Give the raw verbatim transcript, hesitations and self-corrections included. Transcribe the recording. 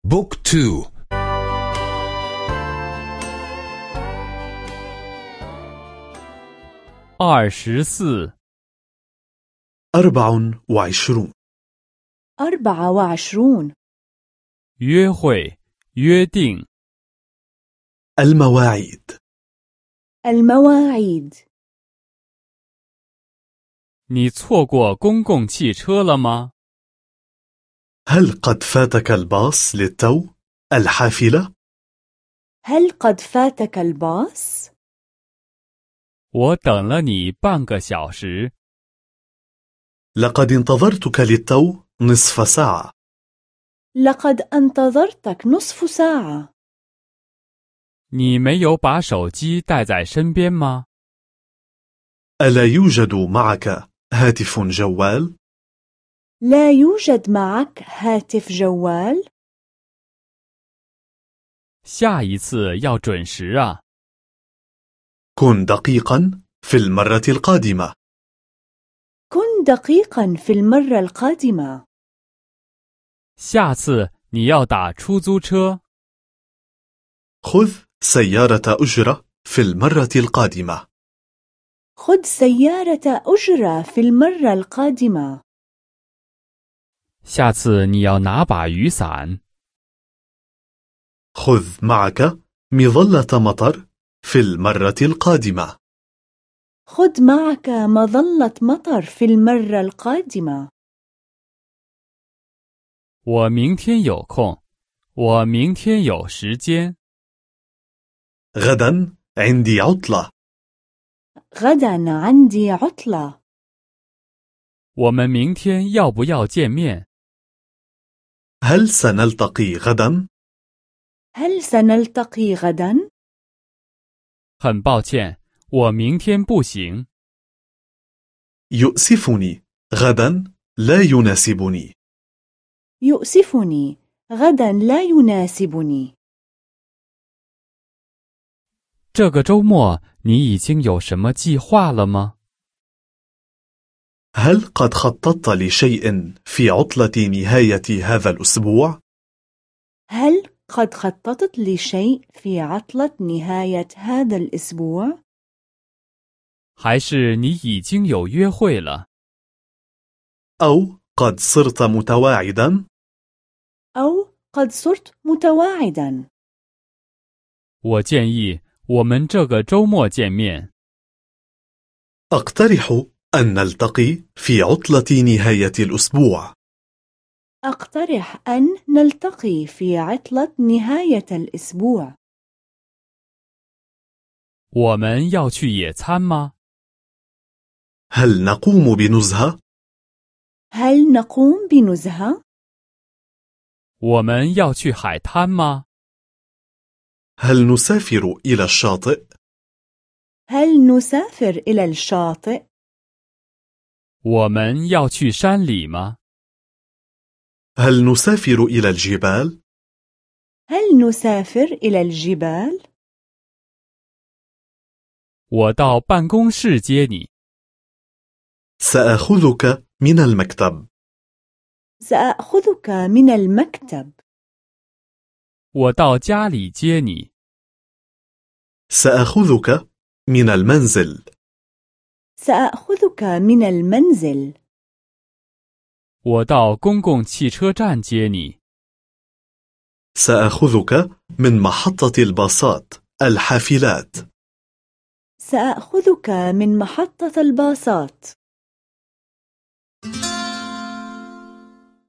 بوك تو. أربعة أربع وعشرون. أربعة وعشرون. 约会约定 المواعيد. المواعيد. 你错过公共汽车了吗？ هل قد فاتك الباص للتو؟ الحافلة؟ هل قد فاتك الباص؟ 我等了你半个小时。 لقد انتظرتك للتو نصف ساعة. لقد انتظرتك نصف ساعة. 你没有把手机带在身边吗？ ألا يوجد معك هاتف جوال؟ لا يوجد معك هاتف جوال؟ 下一次要准时啊！ كن دقيقا في المرة القادمة. كن دقيقا في المرة القادمة. 下次你要打出租车。 خذ سيارة أجرة في المرة القادمة. خذ سيارة أجرة في المرة القادمة. 下次你要拿把雨伞。 خذ معك مظلة مطر في المرة القادمة. خذ معك مظلة مطر في المرة القادمة. 我明天有空，我明天有时间。 غدا عندي عطلة. غدا عندي عطلة. 我们明天要不要见面？ هل سنلتقي غدا؟ هل سنلتقي غدا؟ 很抱歉，我明天不行。 يؤسفني، غدا لا يناسبني. يؤسفني، غدا لا يناسبني. 这个周末你已经有什么计划了吗？ هل قد خططت لشيء في عطلة نهاية هذا الأسبوع؟ هل قد خططت لشيء في عطلة نهاية هذا الأسبوع؟ 还是你已经有约会了？ أو قد صرت متواعدا؟ أو قد صرت متواعدا. 我建议我们这个周末见面。 أقترح أن نلتقي في عطلة نهاية الأسبوع. أقترح أن نلتقي في عطلة نهاية الأسبوع. 我们要去野餐吗？ هل نقوم بنزهة؟ هل نقوم بنزهة؟ 我们要去海滩吗？ هل نسافر إلى الشاطئ؟ هل نسافر إلى الشاطئ؟ 我们要去山里吗？ هل نسافر إلى الجبال؟ هل نسافر إلى الجبال؟ 我到办公室接你。 سأخذك من المكتب. سأخذك من المكتب. 我到家里接你。 سأخذك من المنزل. سأخذك من المنزل. 我到公共汽车站接你。 سأخذك من محطة الباصات الحافلات. سأخذك من محطة الباصات.